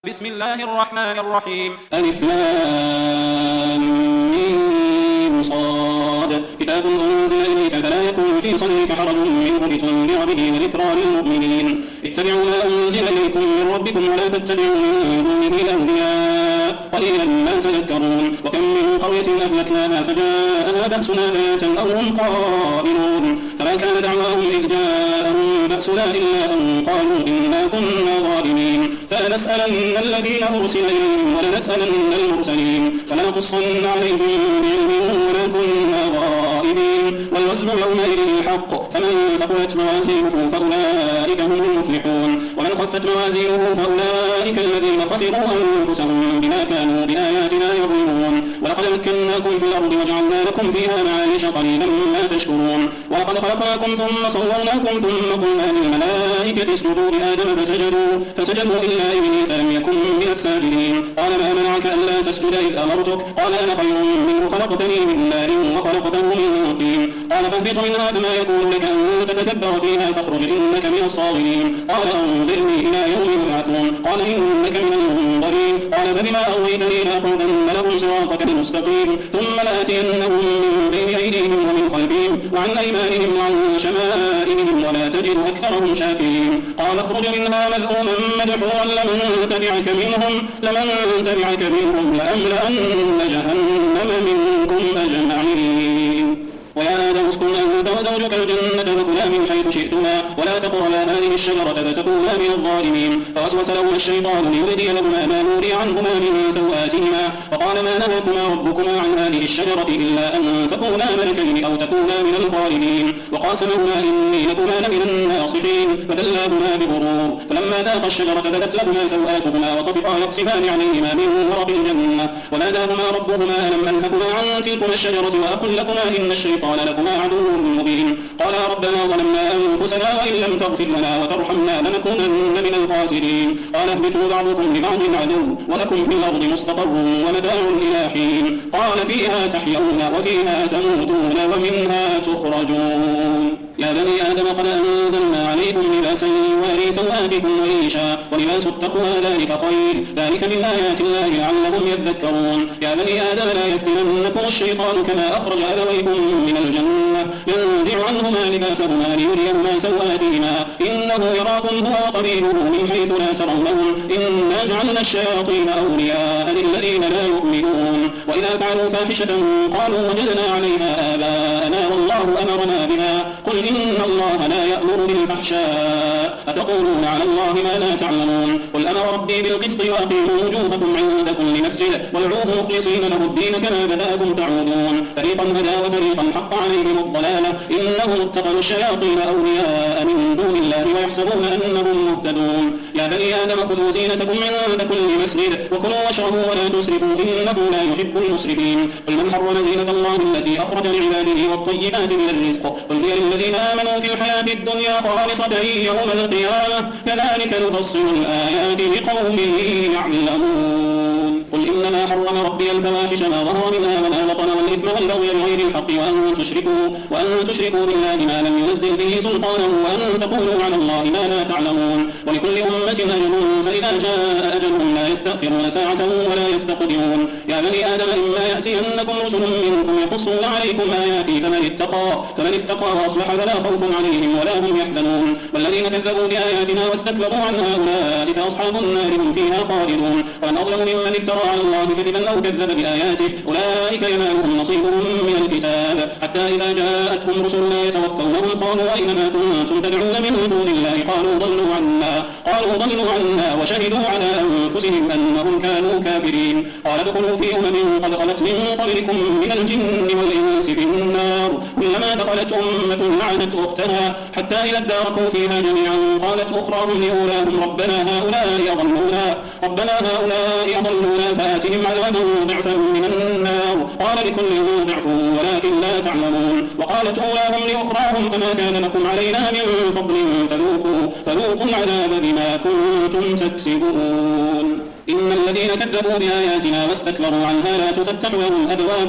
بسم الله الرحمن الرحيم. ألف لام ميم صاد كتاب أنزل إليك فلا يكن في صدرك حرج منه لتنذر به وذكرى للمؤمنين. اتبعوا ما أنزل إليكم من ربكم ولا تتبعوا من دونه أولياء قليلا ما تذكرون. وكم من قرية أهلكناها فجاءها بأسنا بياتا أو هم قائلون فما كان دعواهم إذ جاءهم بأسنا إلا أن قالوا إنا كنا ظالمين. فلنسألن الذين أرسل إليهم ولنسألن المرسلين فلنقصن عليهم بعلم وما كنا غائبين. والوزن يومئذ الحق فمن ثقلت موازينه فأولئك هم المفلحون ومن خفت موازينه فأولئك الذين خسروا أنفسهم بما كانوا بآياتنا يظلمون. ولقد مكناكم في الأرض وجعلنا لكم فيها معايش قليلا ما تشكرون. ولقد خلقناكم ثم صورناكم ثم قلنا للملائكة اسجدوا لآدم فسجدوا إلا إبليس لم يكن من الساجدين. قال ما منعك ألا تسجد إذ أمرتك؟ قال أنا خير منه خلقتني من نار وخلقته من طين. قال فاهبط منها فما يكون لك أن تتكبر فيها فاخرج إنك من الصاغرين. قال أنظرني إلى يوم يبعثون. قال إنك من المنظرين. قال فبما أغويتني لأقعدن لهم صراطك المستقيم ثم لآتينهم من بين أيديهم ومن خلفهم وعن أيمانهم وعن شمائلهم ولا تجد أكثرهم شاكرين. قال اخرج منها مذءوما مدحورا لمن تبعك منهم لأملأن جهنم منكم أجمعين. ويا آدم اسكن أنت وزوجك الجنة وكلا من حيث شئتما ولا تقربا هذه الشجرة فتكونا من الظالمين. فوسوس لهما الشيطان ليبدي لهما ما نوري عنهما من سوآتهما وقال ما نهاكما ربكما عن هذه الشجرة إلا أن تكونا ملكين أو تكونا من الخالدين. وقاسمهما إني لكما لمن الناصحين فدلاهما بغرور. فلما ذاقا الشجرة بدت لهما سوآتهما وطفقا يخصفان عليهما من ورق الجنة وناداهما ربهما ألم أنهكما عن تلكما الشجرة وأقل لكما إن الشيطان لكما عدو مبين. قالا ربنا ظلمنا أنفسنا وإن لم تغفر لنا وترحمنا لنكونن من الخاسرين. قال اهبطوا بعضكم لبعض عدو ولكم في الأرض مستقر ومتاع إلى حين. قال فيها تحيون وفيها تموتون ومنها تخرجون. يا بني آدم قد أنزلنا عليكم لباسا يواري سوآتكم وريشا ولباس التقوى ذلك خير ذلك من آيات الله لعلهم يذكرون. يا بني آدم لا يفتننكم الشيطان كما أخرج أبويكم من الجنة ينزع عنهما لباسهما ليريهما سوآتهما إنه يراكم هو قبيله من حيث لا ترونهم إنا جعلنا الشياطين أولياء للذين لا يؤمنون. وإذا فعلوا فاحشة قالوا وجدنا عليها آباءنا والله أمرنا بها قل إن الله لا يأمر بالفحشاء أتقولون على الله ما لا تعلمون. قل أمر ربي بالقسط وأقيموا وجوهكم عند كل مسجد وادعوه مخلصين له الدين كما بدأكم تعودون. فريقا هدى وفريقا حق عليهم الضلالة إنهم اتخذوا الشياطين أولياء من دون الله ويحسبون أنهم مهتدون. يا بني آدم خذوا زينتكم عند كل مسجد وكلوا واشربوا ولا تسرفوا إنه لا يحب المسرفين. قل من حرم زينة الله التي أخرج لعباده والطيبات من الرزق قل هي للذين آمنوا في الحياة الدنيا خالصة يوم القيامة كذلك نفصل الآيات لقوم يعلمون. قل إنما حرم ربي الفواحش ما ظهر منها وما بطن والإثم والبغي بغير الحق وأن تشركوا بالله ما لم ينزل به سلطانا وأن تقولوا على الله ما لا تعلمون. ولكل أمة أجل فإذا جاء أجلهم لا يستأخرون ساعة ولا يستقدمون. يا بني آدم إما يأتينكم رسل منكم يقصون عليكم آياتي فمن اتقى وأصلح فلا خوف عليهم ولا هم يحزنون. والذين كذبوا بآياتنا واستكبروا عنها أولئك أصحاب النار هم فيها خالدون. ومن أظلم ممن افترى على الله كذبا أو كذب بآياته أولئك ينالهم نصيبهم من الكتاب حتى إذا جاءتهم رسلنا يتوفونهم قالوا أين ما كنتم تدعون من دون الله قالوا ضلوا عنا وشهدوا على أنفسهم أنهم كانوا كافرين. قال ادخلوا في قد خلت من قبلكم من الجن والإنس في النار كلما دخلت أمة لعنت أختها حتى إذا اداركوا فيها جميعا قالت أخراهم لأولاهم ربنا هؤلاء أضلونا فآتهم عذابا ضعفا من النار قال لكل ضعف ولكن لا تعلمون. وقالت أولاهم لأخراهم فما كان لكم علينا من فضل فذوقوا العذاب بما كنتم تكسبون. إن إن الذين كذبوا بآياتنا واستكبروا عنها لا تفتح لهم أبواب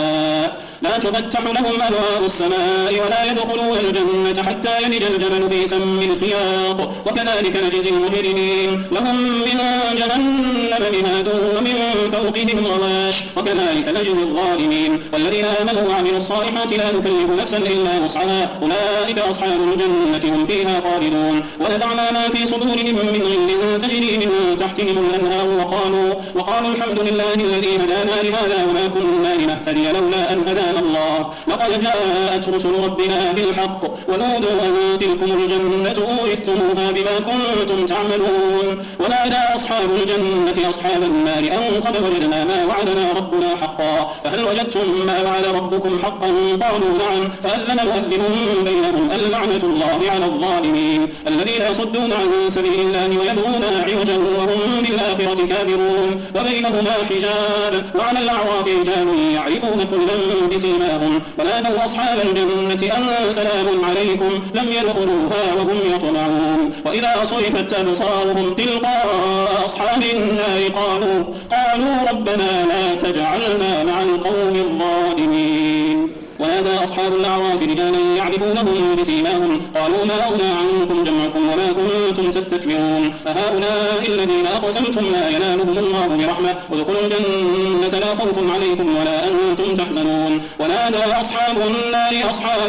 السماء ولا يدخلون الجنة حتى يلج الجمل في سم الخياط وكذلك نجزي المجرمين لهم من جهنم مهاد ومن فوقهم غواش وكذلك نجزي الظالمين والذين آمنوا وعملوا الصالحات لا نكلف نفسا إلا وسعها أولئك أصحاب الجنة هم فيها خالدون ونزعنا ما في صدورهم من غل تجري من تحتهم الأنهار وقالوا الحمد لله الذي هدانا لهذا وما كنا لنهتدي لولا أن هدانا الله لقد جاءت رسل ربنا بالحق ونودوا أن تلكم الجنة أورثتموها بما كنتم تعملون ونادى أصحاب الجنة أصحاب النار أن قد وجدنا ما وعدنا ربنا حقا فهل وجدتم ما وعد ربكم حقا قالوا نعم فأذن مؤذن بينهم اللعنة الله على الظالمين الذين يصدون عن سبيل الله ويبغونها عوجا وهم بالآخرة كافرون وبينهما حجاب وعلى الأعراف رجال يعرفون كلا بسيماهم ونادوا أصحاب الجنة أن سلام عليكم لم يدخلوها وهم يطمعون وإذا صرفت أبصارهم تلقاء أصحاب النار قالوا ربنا لا تجعلنا مع القوم الظالمين ونادى أصحاب الأعراف رجالا يعرفونهم بسيماهم قالوا ما أغنى عنكم جمعكم وما كنتم تستكبرون أهؤلاء الذين أقسمتم لا ينالهم الله برحمة ادخلوا الجنة لا خوف عليكم ولا أنتم تحزنون ونادى أصحاب النار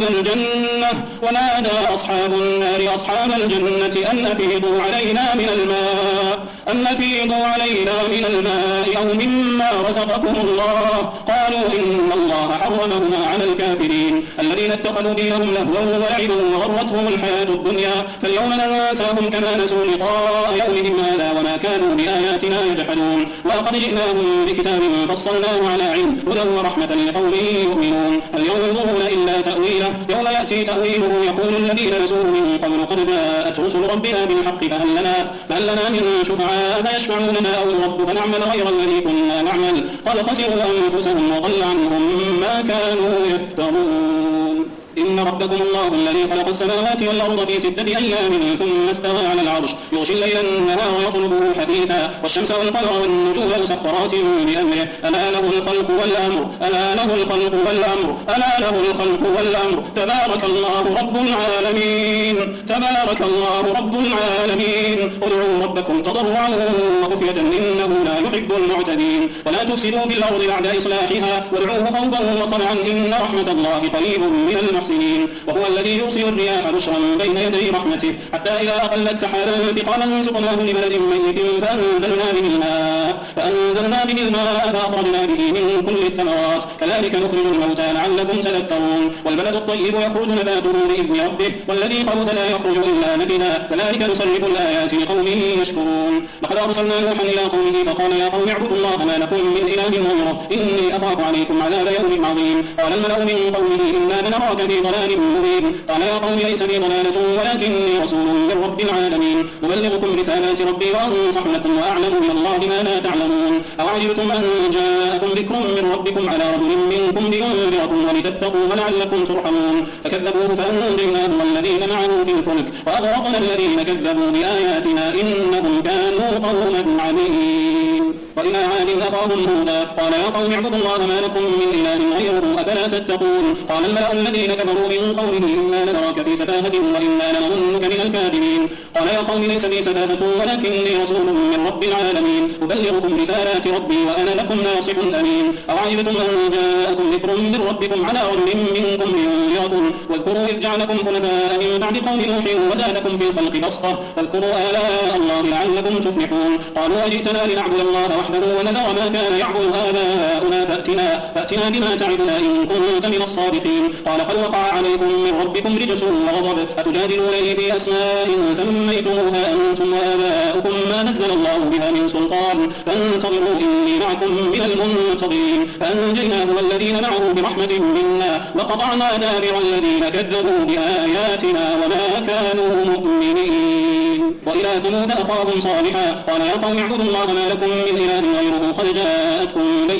أصحاب الجنة أن أفيضوا علينا من الماء أو مما رزقكم الله قالوا إن الله حرمهما على الكافرين الذين اتخذوا دينهم لهوا ولعبا وغرتهم الحياة الدنيا فاليوم ننساهم كما نسوا لقاء يومهم هذا وما كانوا بآياتنا يجحدون ولقد جئناهم بكتاب فصلناه على علم هدى ورحمة لقوم يؤمنون هل ينظرون إلا تأويله يوم يأتي تأويله يقول الذين نسوه من قبل قد جاءت رسل ربنا بالحق فهل لنا من شفعاء فيشفعوا لنا أو نرد فنعمل غير الذي كنا نعمل قد خسروا أنفسهم وضل عنهم ما كانوا يفترون إن ربكم الله الذي خلق السماوات والأرض في 6 أيام ثم استوى على العرش يغشي الليل النهار يطلبه حثيثا والشمس والقمر والنجوم مسخرات بأمره ألا له الخلق والأمر تبارك الله رب العالمين ادعوا ربكم تضرعا وخفية إنه لا يحب المعتدين ولا تفسدوا في الأرض بعد إصلاحها وادعوه خوفا وطمعا إن رحمة الله قريب من المحسنين وهو الذي يرسل الرياح بشرا بين يدي رحمته حتى إذا أقلت سحابا ثقالا سقناه لبلد ميت فأنزلنا به الماء فأخرجنا به من كل الثمرات كذلك نخرج الموتى لعلكم تذكرون والبلد الطيب يخرج نباته بإذن ربه والذي خبث لا يخرج إلا نكدا كذلك نصرف الآيات لقوم يشكرون لقد أرسلنا نوحا إلى قومه فقال يا قوم اعبدوا الله ما لكم من إله غيره إني أخاف عليكم عذاب يوم عظيم قال الملأ من قومه إنا لنراك في ضلال مبين قال يا قوم ليس بي ضلالة ولكني رسول من رب العالمين أبلغكم رسالات ربي وأنصح لكم وأعلم من الله ما لا تعلمون أوعجبتم أن جاءكم ذكر من ربكم على رجل منكم لينذركم ولتتقوا ولعلكم ترحمون فكذبوه فأنجيناه والذين معه في الفلك وأغرقنا الذين كذبوا بآياتنا إنهم كانوا قوما عمين وإلى عاد أخاهم هودا قال يا قوم اعبدوا الله ما لكم من إله غيره أفلا تتقون قال الملأ الذين كفروا من قومه إنا لنراك في سفاهة وإنا لنظنك من الكاذبين قال يا قوم ليس بي سفاهة ولكني رسول من رب العالمين أبلغكم رسالات ربي وأنا لكم ناصح أمين أوعجبتم أن جاءكم ذكر من ربكم على رجل منكم لينذركم واذكروا إذ جعلكم خلفاء من بعد قوم نوح وزادكم في الخلق بسطة فاذكروا آلاء الله لعلكم تفلحون قالوا وجئتنا لنعبد الله وحده ونذر ما كان يعبد آباؤنا فأتنا بما تعدنا إن كنت من الصادقين قال قد وقع عليكم من ربكم رجس وغضب أتجادلونني في أسماء سميتموها أنتم وآباؤكم ما نزل الله بها من سلطان فانتظروا إني معكم من المنتظرين فأنجيناه والذين معه برحمة منا وقطعنا دابر الذين كذبوا بآياتنا وما كانوا مؤمنين وإلى ثمود أخاهم صالحا قال يا قوم اعبدوا الله ما لكم من إله غيره قد جاءتكم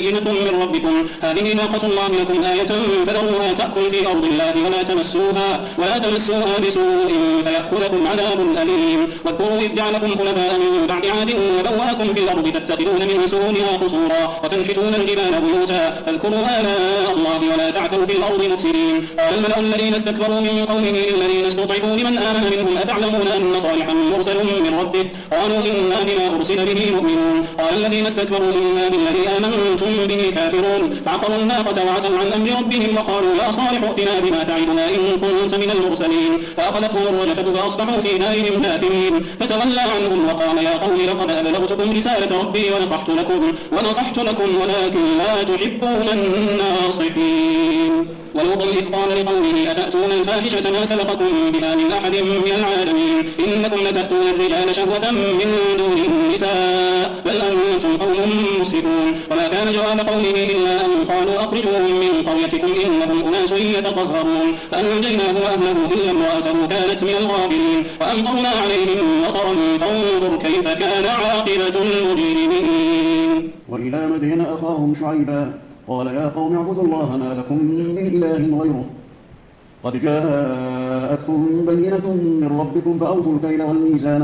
بينة من ربكم هذه ناقة الله لكم آية فذروها تأكل في أرض الله ولا تمسوها بسوء فيأخذكم عذاب أليم واذكروا إذ جعلكم خلفاء من بعد عاد وبوأكم في الأرض تتخذون من سهولها قصورا وتنحتون الجبال بيوتا فاذكروا آلاء الله ولا تعثوا في الأرض مفسدين قال الملأ الذين استكبروا من قومه للذين استضعفوا لمن آمن منهم أتعلمون أن صالحا مرسل من ربه قالوا إنا بما أرسل به مؤمنون قال الذين استكبروا إنا بالذي آمنتم به كافرون فعقروا الناقة وعتوا عن أمر ربهم وقالوا يا صالح ائتنا بما تعدنا إن كنت من المرسلين فأخذتهم الرجفة فأصبحوا في دارهم جاثمين فتولى عنهم وقال يا قوم لقد أبلغتكم رسالة ربي ونصحت لكم ولكن لا تحبون الناصحين ولوطا إذ قال لقومه أتأتون الفاحشة ما سبقكم بها من أحد من العالمين إنكم لتأتون الرجال شهوة من دون النساء بل أنتم قوم مسرفون وما كان جواب قومه إلا أن قالوا أخرجوهم من قريتكم إنهم أناس يتطهرون فأنجيناه وأهله إلا امرأته كانت من الغابرين وأمطرنا عليهم مطرا فانظر كيف كان عاقبة المجرمين. وإلى مدين أخاهم شعيبا قال يا قوم اعبدوا الله ما لكم من إله غيره قد جاءتكم بينة من ربكم فأوفوا الكيل والميزان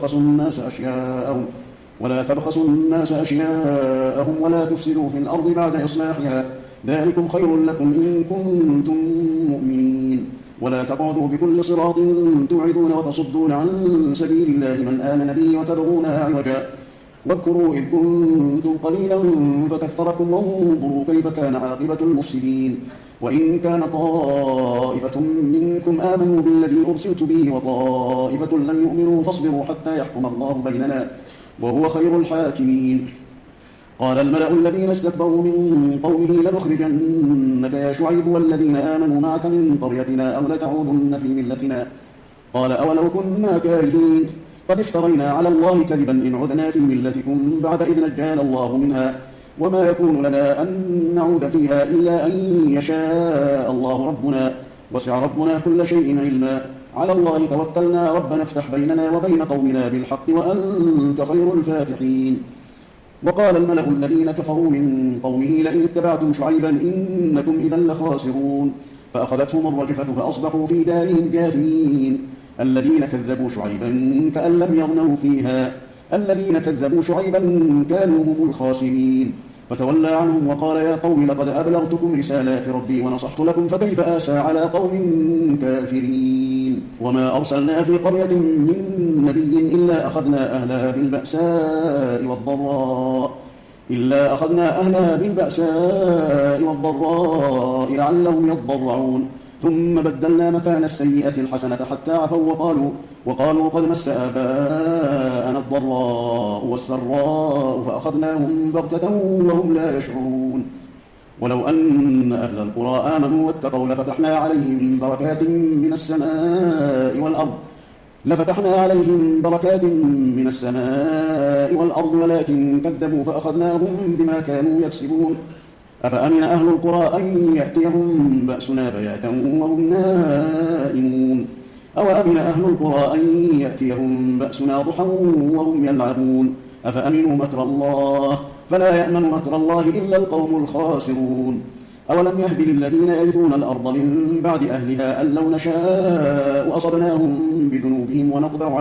ولا تبخسوا الناس أشياءهم ولا تفسدوا في الأرض بعد إصلاحها ذلكم خير لكم إن كنتم مؤمنين ولا تقعدوا بكل صراط توعدون وتصدون عن سبيل الله من آمن به وتبغونها عوجا واذكروا إذ كنتم قليلا فكثركم وانظروا كيف كان عاقبة المفسدين وإن كان طائفة منكم آمنوا بالذي أرسلت به وطائفة لم يؤمنوا فاصبروا حتى يحكم الله بيننا وهو خير الحاكمين. قال الملأ الذين استكبروا من قومه لنخرجنك يا شعيب والذين آمنوا معك من قريتنا أو لتعودن في ملتنا قال أولو كنا كارهين قد افترينا على الله كذبا إن عدنا في ملتكم بعد إذ نجانا الله منها وما يكون لنا أن نعود فيها إلا أن يشاء الله ربنا وسع ربنا كل شيء علما على الله توكلنا ربنا افتح بيننا وبين قومنا بالحق وأنت خير الفاتحين. وقال الملأ الذين كفروا من قومه لئن اتبعتم شعيبا إنكم إذا لخاسرون فأخذتهم الرجفة فأصبحوا في دارهم جاثمين الذين كذبوا شعيبا كأن لم يغنوا فيها الذين كذبوا شعيبا كانوا هم الخاسرين فتولى عنهم وقال يا قوم لقد أبلغتكم رسالات ربي ونصحت لكم فكيف آسى على قوم كافرين. وما أرسلنا في قرية من نبي إلا أخذنا أهلها بالبأساء والضراء لعلهم يضرعون ثم بدلنا مكان السيئة الحسنة حتى عفوا وقالوا قد مس آباءنا الضراء والسراء فأخذناهم بغتة وهم لا يشعرون. ولو أن أهل القرى آمنوا واتقوا لفتحنا عليهم بركات من السماء والأرض ولكن كذبوا فأخذناهم بما كانوا يكسبون. أفأمن أهل القرى أن يأتيهم بأسنا بياتا وهم نائمون أو أمن أهل القرى أن يأتيهم بأسنا ضحى وهم يلعبون أفأمنوا مكر الله فلا يأمن مكر الله إلا القوم الخاسرون. أولم يهد للذين يرثون الأرض من بعد أهلها أن لو نشاء أصبناهم بذنوبهم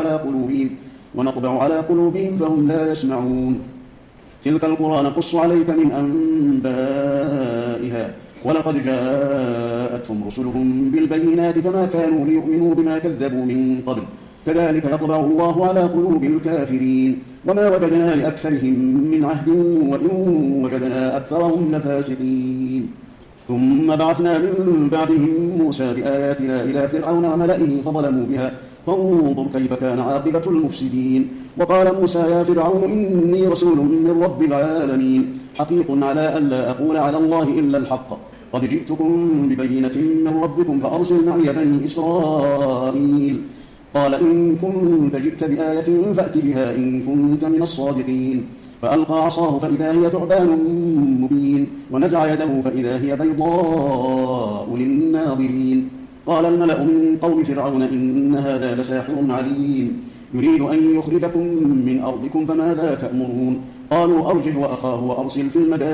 ونطبع على قلوبهم فهم لا يسمعون. تلك القرى نقص عليك من أنبائها ولقد جاءتهم رسلهم بالبينات فما كانوا ليؤمنوا بما كذبوا من قبل كذلك يطبع الله على قلوب الكافرين. وما وجدنا لأكثرهم من عهد وإن وجدنا أكثرهم لفاسقين. ثم بعثنا من بعدهم موسى بآياتنا إلى فرعون وملئه فظلموا بها فانظر كيف كان عاقبة المفسدين. وقال موسى يا فرعون إني رسول من رب العالمين حقيق على ألا أقول على الله إلا الحق قد جئتكم ببينة من ربكم فأرسل معي بني إسرائيل. قال إن كنت جئت بآية فأت بها إن كنت من الصادقين. فألقى عصاه فإذا هي ثعبان مبين ونزع يده فإذا هي بيضاء للناظرين. قال الملأ من قوم فرعون إن هذا لساحر عليم يريد أن يخرجكم من أرضكم فماذا تأمرون. قالوا أرجه وأخاه وأرسل في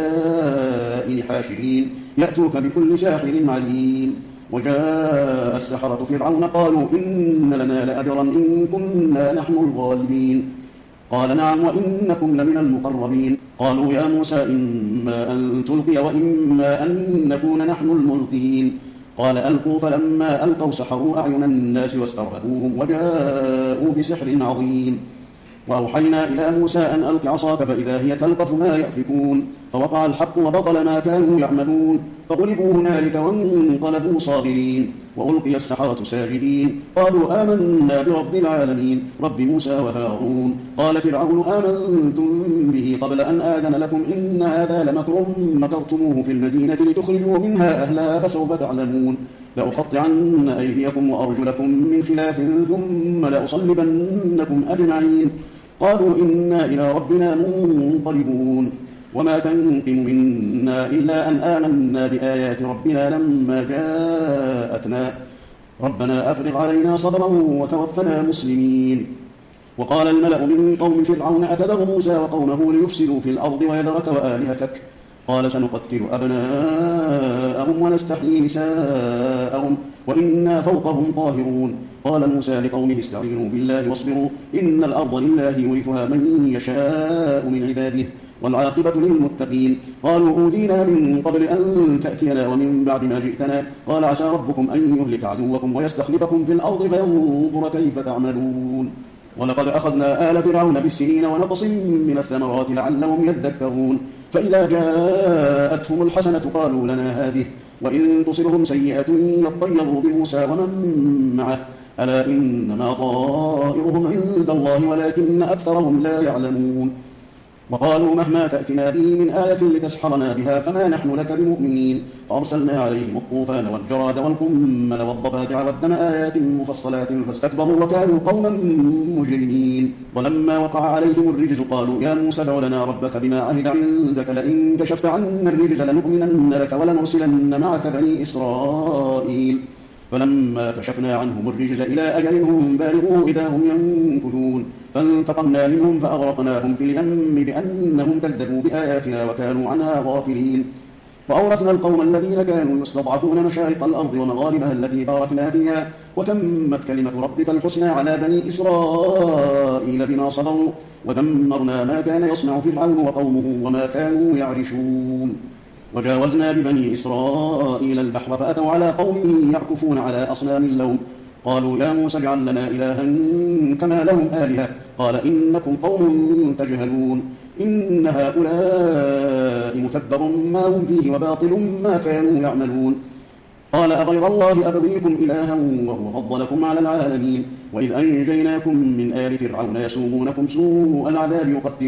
المدائن حاشرين يأتوك بكل ساحر عليم. وجاء السحرة فرعون قالوا إن لنا لأجرا إن كنا نحن الغالبين. قال نعم وإنكم لمن المقربين. قالوا يا موسى إما أن تلقي وإما أن نكون نحن الملقين. قال ألقوا فلما ألقوا سحروا أعين الناس واسترهبوهم وجاءوا بسحر عظيم. وأوحينا إلى موسى أن ألق عصاك فإذا هي تلقف ما يأفكون فوقع الحق وبطل ما كانوا يعملون فغلبوا هنالك وانقلبوا صاغرين. وألقي السحرة ساجدين قالوا آمنا برب العالمين رب موسى وهارون. قال فرعون آمنتم به قبل أن آذن لكم إن هذا لمكر مكرتموه في المدينة لتخرجوا منها أهلها فسوف تعلمون. لأقطعن أيديكم وأرجلكم من خلاف ثم لأصلبنكم أجمعين. قالوا إنا إلى ربنا منقلبون. وما تنقم منا إلا أن آمنا بآيات ربنا لما جاءتنا ربنا أفرغ علينا صبرا وتوفنا مسلمين. وقال الملأ من قوم فرعون أتذر موسى وقومه ليفسدوا في الأرض ويذرك وآلهتك قال سنقتل أبناءهم ونستحيي نساءهم وإنا فوقهم قاهرون. قال موسى لقومه استعينوا بالله واصبروا إن الأرض لله يورثها من يشاء من عباده والعاقبة للمتقين. قالوا أوذينا من قبل أن تأتينا ومن بعد ما جئتنا قال عسى ربكم أن يهلك عدوكم ويستخلفكم في الأرض فينظر كيف تعملون. ولقد أخذنا آل فرعون بالسنين ونقص من الثمرات لعلهم يذكرون. فإذا جاءتهم الحسنة قالوا لنا هذه وإن تصرهم سيئة يطيروا بموسى ومن معه ألا إنما طائرهم عند الله ولكن أكثرهم لا يعلمون. وقالوا مهما تأتنا به من آية لتسحرنا بها فما نحن لك بمؤمنين. فأرسلنا عليهم الطوفان والجراد والقمل والضفادع والدم آيات مفصلات فاستكبروا وكانوا قوما مجرمين. ولما وقع عليهم الرجز قالوا يا موسى ادع لنا ربك بما عهد عندك لئن كشفت عنا الرجز لنؤمنن لك ولنرسلن معك بني إسرائيل. فلما كشفنا عنهم الرجز إلى أجل هم بالغوه إذا هم ينكثون فانتقمنا منهم فأغرقناهم في اليم بأنهم كذبوا بآياتنا وكانوا عنها غافلين. وأورثنا القوم الذين كانوا يستضعفون مشارق الأرض ومغاربها التي باركنا فيها وتمت كلمة ربك الحسنى على بني إسرائيل بما صبروا ودمرنا ما كان يصنع فرعون وقومه وما كانوا يعرشون. وجاوزنا ببني إسرائيل البحر فأتوا على قوم يعكفون على أصنام لهم قالوا يا موسى اجعل لنا إلها كما لهم آلهة قال إنكم قوم تجهلون إن هؤلاء متبر ما هم فيه وباطل ما كانوا يعملون. قال أغير الله أبغيكم إلها وهو فضلكم على العالمين. وإذ أنجيناكم من آل فرعون يسومونكم سوء العذاب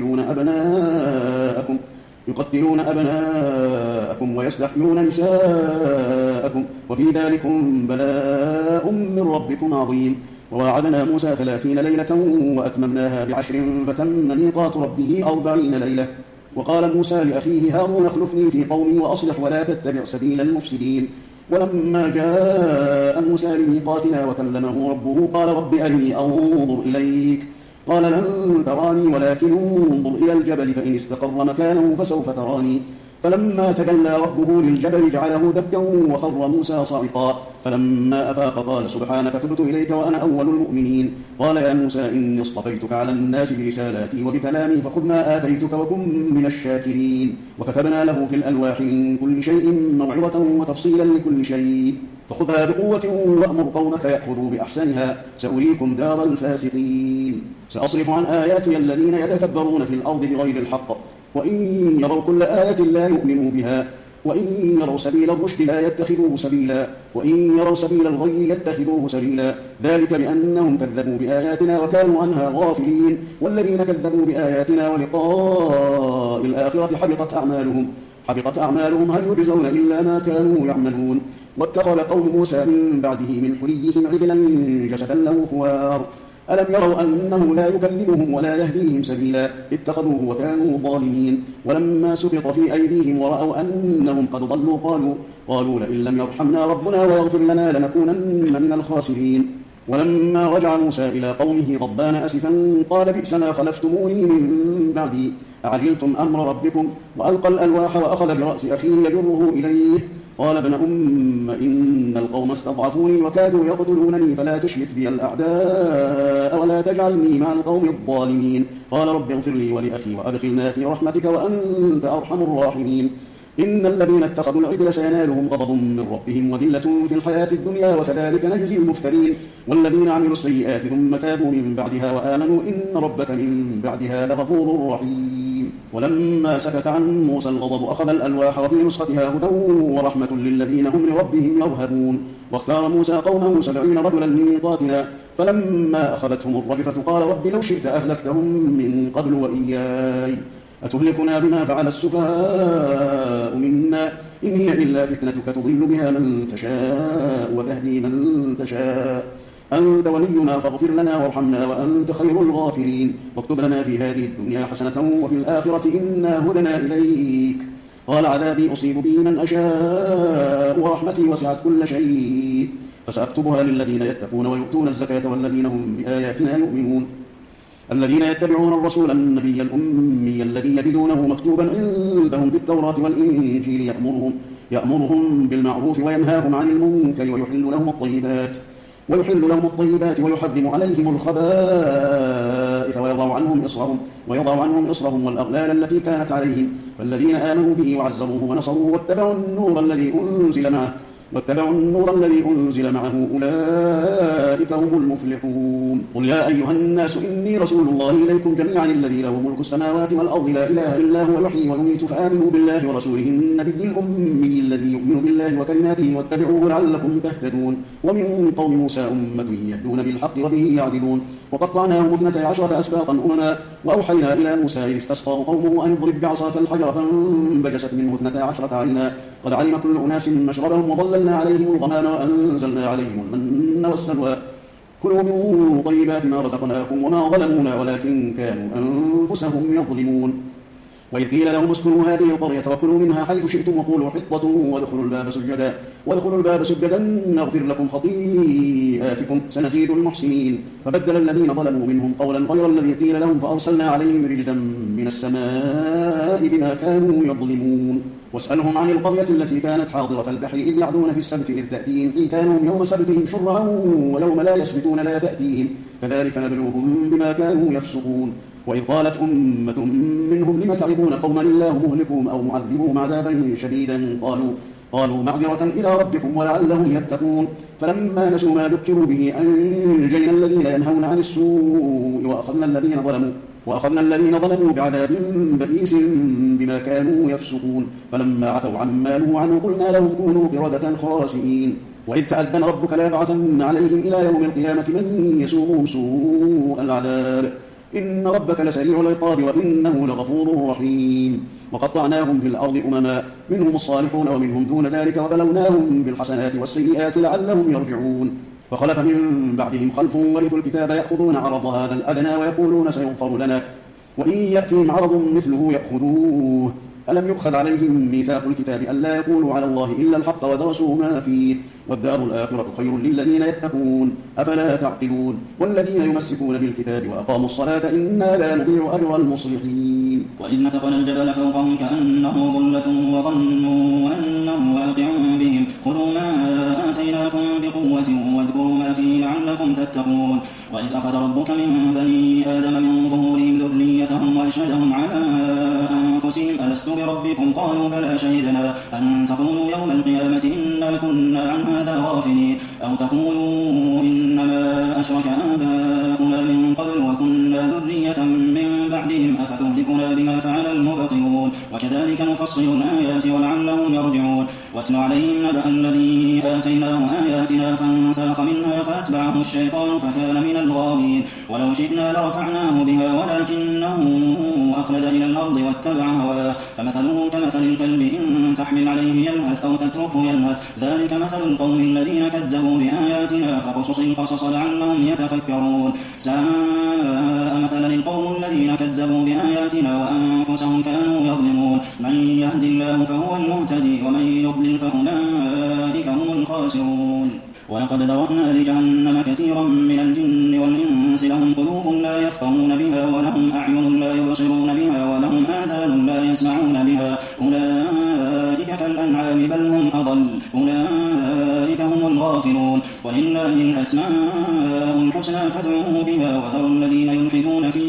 يقتلون أبناءكم ويستحيون نساءكم وفي ذلكم بلاء من ربكم عظيم. وواعدنا موسى 30 ليلة وأتممناها ب10 فتم ميقات ربه 40 ليلة. وقال موسى لأخيه هارون اخلفني في قومي وأصلح ولا تتبع سبيل المفسدين. ولما جاء موسى لميقاتنا وكلمه ربه قال رب أرني أنظر إليك قال لن تراني ولكن انظر إلى الجبل فإن استقر مكانه فسوف تراني. فلما تجلى ربه للجبل جعله دكا وخر موسى صعقا فلما أفاق قال سبحانك تبت إليك وأنا أول المؤمنين. قال يا موسى إني اصطفيتك على الناس برسالاتي وبكلامي فخذ ما آتيتك وكن من الشاكرين. وكتبنا له في الألواح من كل شيء موعظة وتفصيلا لكل شيء فخذها بقوة وأمر قومك يأخذوا بأحسنها سأريكم دار الفاسقين. سأصرف عن آياتي الذين يتكبرون في الأرض بغير الحق وإن يروا كل آية لا يؤمنوا بها وإن يروا سبيل الرشد لا يتخذوه سبيلا وإن يروا سبيل الغي يتخذوه سبيلا ذلك بأنهم كذبوا بآياتنا وكانوا عنها غافلين. والذين كذبوا بآياتنا ولقاء الآخرة حبطت أعمالهم هل يجزون إلا ما كانوا يعملون. واتخذ قوم موسى من بعده من حليهم عجلا جسدا له خوار ألم يروا أنه لا يكلمهم ولا يهديهم سبيلا اتخذوه وكانوا ظالمين. ولما سقط في أيديهم ورأوا أنهم قد ضلوا قالوا لئن لم يرحمنا ربنا ويغفر لنا لنكونن من الخاسرين. ولما رجع موسى إلى قومه غضبان أسفا قال بئس ما خلفتموني من بعدي أعجلتم أمر ربكم وألقى الألواح وأخذ برأس أخيه يجره إليه قال ابن أم إن القوم استضعفوني وكادوا يقتلونني فلا تشمت بي الأعداء ولا تجعلني مع القوم الظالمين قال رب اغفر لي ولأخي وأدخلنا في رحمتك وأنت أرحم الراحمين إن الذين اتخذوا العجل سينالهم غضب من ربهم وذلة في الحياة الدنيا وكذلك نجزي المفترين والذين عملوا السيئات ثم تابوا من بعدها وآمنوا إن ربك من بعدها لغفور رحيم ولما سكت عن موسى الغضب أخذ الألواح وفي نسختها هدى ورحمة للذين هم لربهم يرهبون واختار موسى قومه 70 رجلا لميقاتنا فلما أخذتهم الرجفة قال رب لو شئت أهلكتهم من قبل وإياي أتهلكنا بما فعل السفهاء منا إن هي إلا فتنتك تضل بها من تشاء وتهدي من تشاء أنت ولينا فاغفر لنا وارحمنا وأنت خير الغافرين واكتب لنا في هذه الدنيا حسنة وفي الآخرة إنا هدنا إليك قال عذابي أصيب به من أشاء ورحمتي وسعت كل شيء فسأكتبها للذين يتقون ويؤتون الزكاة والذين هم بآياتنا يؤمنون الذين يتبعون الرسول النبي الأمي الذي يجدونه مكتوبا عندهم بالتوراة والإنجيل يأمرهم بالمعروف وينهاهم عن المنكر ويحل لهم الطيبات ويحرم عليهم الخبائث ويضع عنهم إصرهم والأغلال التي كانت عليهم فالذين آمنوا به وعزروه ونصروه واتبعوا النور الذي أنزل معه أولئك هم المفلحون قل يا أيها الناس إني رسول الله إليكم جميعا الذي له ملك السماوات والأرض لا إله إلا هو يحيي ويميت فآمنوا بالله ورسوله النبي الأمي الذي يؤمن بالله وكلماته واتبعوه لعلكم تهتدون ومن قوم موسى أمة يهدون بالحق وبه يعدلون وقطعناهم 12 أسباطا أمما وأوحينا إلى موسى إذ استسقاه قومه أن اضرب بعصاك الحجر فانبجست منه 12 عينا قد علم كل أناس مشربهم وظللنا عليهم الغمام وأنزلنا عليهم المن والسلوى كلوا من طيبات ما رزقناكم وما ظلمونا ولكن كانوا أنفسهم يظلمون وإذ قيل لهم اسكنوا هذه القرية وكلوا منها حيث شئتم وقولوا حطة وادخلوا الباب سجدا نغفر لكم خطيئاتكم سنزيد المحسنين فبدل الذين ظلموا منهم قولا غير الذي قيل لهم فأرسلنا عليهم رجزا من السماء بما كانوا يظلمون واسألهم عن القرية التي كانت حاضرة البحر إذ يعدون في السبت إذ تأتيهم حيتانهم يوم سبتهم شرعا ويوم لا يسبتون لا تأتيهم كذلك نبلوهم بما كانوا يفسقون وإذ قالت أمة منهم لم تعظون قوما الله مهلكهم أو معذبوهم عذابا شديدا قالوا معذرة إلى ربكم ولعلهم يتقون فلما نسوا ما ذكروا به أنجينا الذين ينهون عن السوء وأخذنا الذين ظلموا بعذاب بئيس بما كانوا يفسقون فلما عتوا عما نهوا عنه قلنا لهم كونوا قردة خاسئين وإذ تأذن ربك ليبعثن عليهم إلى يوم القيامة من يسومهم سوء العذاب إن ربك لسريع العقاب وإنه لغفور رحيم وقطعناهم في الأرض أمما منهم الصالحون ومنهم دون ذلك وبلوناهم بالحسنات والسيئات لعلهم يرجعون فخلف من بعدهم خلف ورثوا الكتاب يأخذون عرض هذا الأدنى ويقولون سيغفر لنا وإن يأتهم عرض مثله يأخذوه ألم يؤخذ عليهم ميثاق الكتاب ألا يقولوا على الله إلا الحق ودرسوا ما فيه والدار الآخرة خير للذين يتقون أفلا تعقلون والذين يمسكون بالكتاب وأقاموا الصلاة إنا لا نضيع أجر المصلحين وإذ نتقنا الجبل فوقهم كأنه ظلة وظنوا أنه واقع بهم خذوا ما آتيناكم بقوة واذكروا ما فيه لعلكم تتقون وإذ أخذ ربك من بني آدم من ظهورهم ذريتهم وأشهدهم على أنفسهم ألست بربكم قالوا بلى شهدنا أن تقولوا يوم القيامة إنا كنا عن هذا غافلين أو تقولوا إنما أشرك آباؤنا من قبل وكنا ذرية من بعدهم أفتهلكنا بما فعل المبطلون وكذلك نفصل الآيات ولعلهم يرجعون واتل عليهم نبأ الذي آتيناه آياتنا فانسلخ منها فأتبعه الشيطان فكان من الغاوين ولو شئنا لرفعناه بها ولكنه أخلد إلى الأرض واتبع هواه فمثله كمثل الكلب إن تحمل عليه يلهث أو تتركه يلهث ذلك مثل القوم الذين كذبوا بآياتنا فقصص القصص لعلهم يتفكرون ساء مثلا القوم الذين كذبوا بآياتنا وأنفسهم كانوا يظلمون من يهد الله فهو المهتدي ومن يضلل فأولئك هم الخاسرون ولقد ذرأنا لجهنم كثيرا لا يسمعون بها أولئك كالأنعام بل هم أضل أولئك هم الغافلون ولله الأسماء الحسنى فادعوه بها وذروا الذين يلحدون في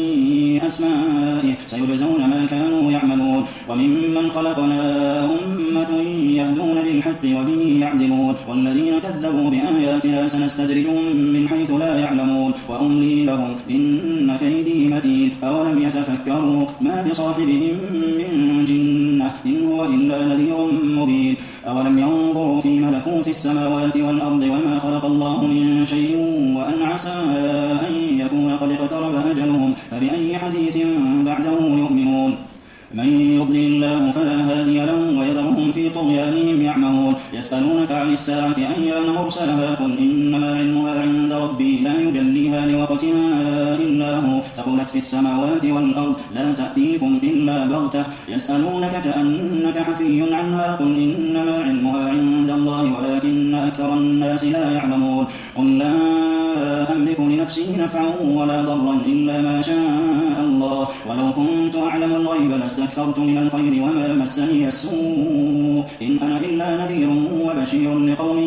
أسمائه سيجزون ما كانوا يعملون وممن خلقنا أمة يهدون بالحق وبه يعدلون والذين كذبوا بآياتنا سنستدرجهم من حيث لا يعلمون وأملي لهم إن كيدي متين أولم يتفكروا ما بصاحبهم من جنة إن هو إلا نذير مبين أولم ينظروا في ملكوت السماوات والأرض وما خلق الله من شيء وأن عسى أن يكون قد اقترب أجلهم فبأي حديث بعده يؤمنون من يضلل الله فلا هادي له ويذرهم في طغيانهم يعمهون يسألونك عن الساعة أيان مرسلها قل إنما علمها عند ربي لا يجليها لوقتها إلا هو ثقلت في السماوات والأرض لا تأتيكم إلا بغتة يسألونك كأنك حفي عنها قل إنما علمها عند الله ولكن أكثر الناس لا يعلمون قل لا أملك لنفسي نفعا ولا ضرا إلا ما شاء الله ولو كنت أعلم الغيب لاستكثرت من الخير وما مسني السوء إن أنا إلا نذير وبشير لقوم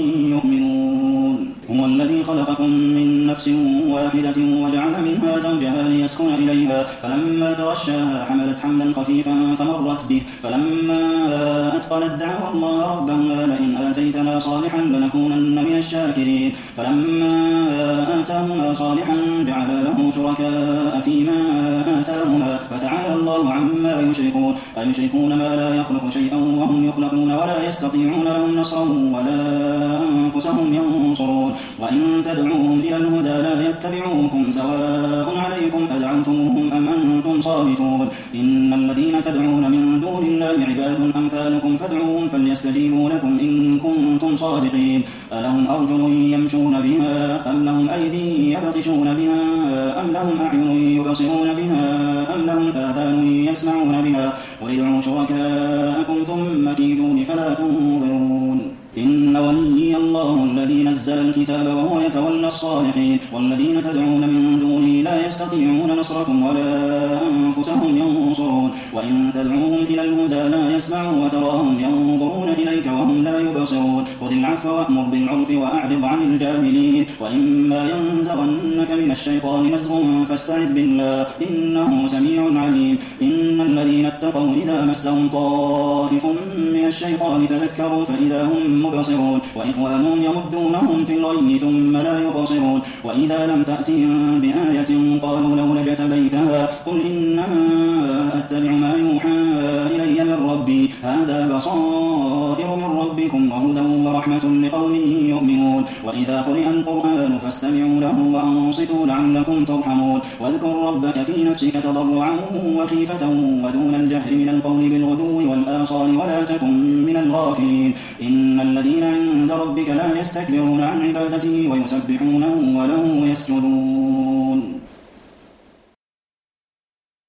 يؤمنون هو الذي خلقكم من نفس واحدة وجعل منها زوجها ليسكن إليها فلما تغشاها حملت حملا خفيفا فمرت به فلما أثقلت دعوا الله ربهما لئن آتيتنا صالحا لنكونن من الشاكرين فلما آتاهما صالحا جعل له شركاء فيما آتاهما فتعالى الله عما يشركون أيشركون ما لا يخلق شيئا وهم يخلقون ولا يستطيعون لهم نصرا ولا أنفسهم ينصرون وإن تدعوهم إلى الهدى لا يتبعوكم سواء عليكم أدعوتموهم أم أنتم صامتون إن الذين تدعون من دون الله عباد أمثالكم فادعوهم فليستجيبوا لكم إن كنتم صادقين ألهم أرجل يمشون بها أم لهم أيدي يبطشون بها أم لهم أعين يبصرون بها أم لهم آذان يسمعون بها قل ادعوا شركاءكم ثم كيدون فلا تنظرون إن وليي الله الذي نزل الكتاب وهو يتولى الصالحين والذين تدعون من دونه لا يستطيعون نصركم ولا أنفسهم ينصرون وإن تدعوهم إلى الهدى لا يسمعوا وتراهم ينظرون إليك وهم لا يبصرون خذ العفو وأمر بالعرف وأعرض عن الجاهلين وإما ينزغنك من الشيطان نزغ فاستعذ بالله إنه سميع عليم إن الذين اتقوا إذا مسهم طائف من الشيطان تذكروا فإذا هم مبصرون وإخوانهم يمدونهم في الغي ثم لا يبصرون وإذا لم تأتهم بآية قالوا لولا اجتبيتها قل إنما أتبع ما يوحى إلي من ربي هذا بصائر من ربكم وهدى ورحمة لقوم يؤمنون وإذا قرئ القرآن فاستمعوا له وأنصتوا لعلكم ترحمون واذكر ربك في نفسك تضرعا وخيفة ودون الجهر من القول بالغدو والآصال ولا تكن من الغافلين إن الذين عند ربك لا يستكبرون عن عبادته ويسبحونه وله يسجدون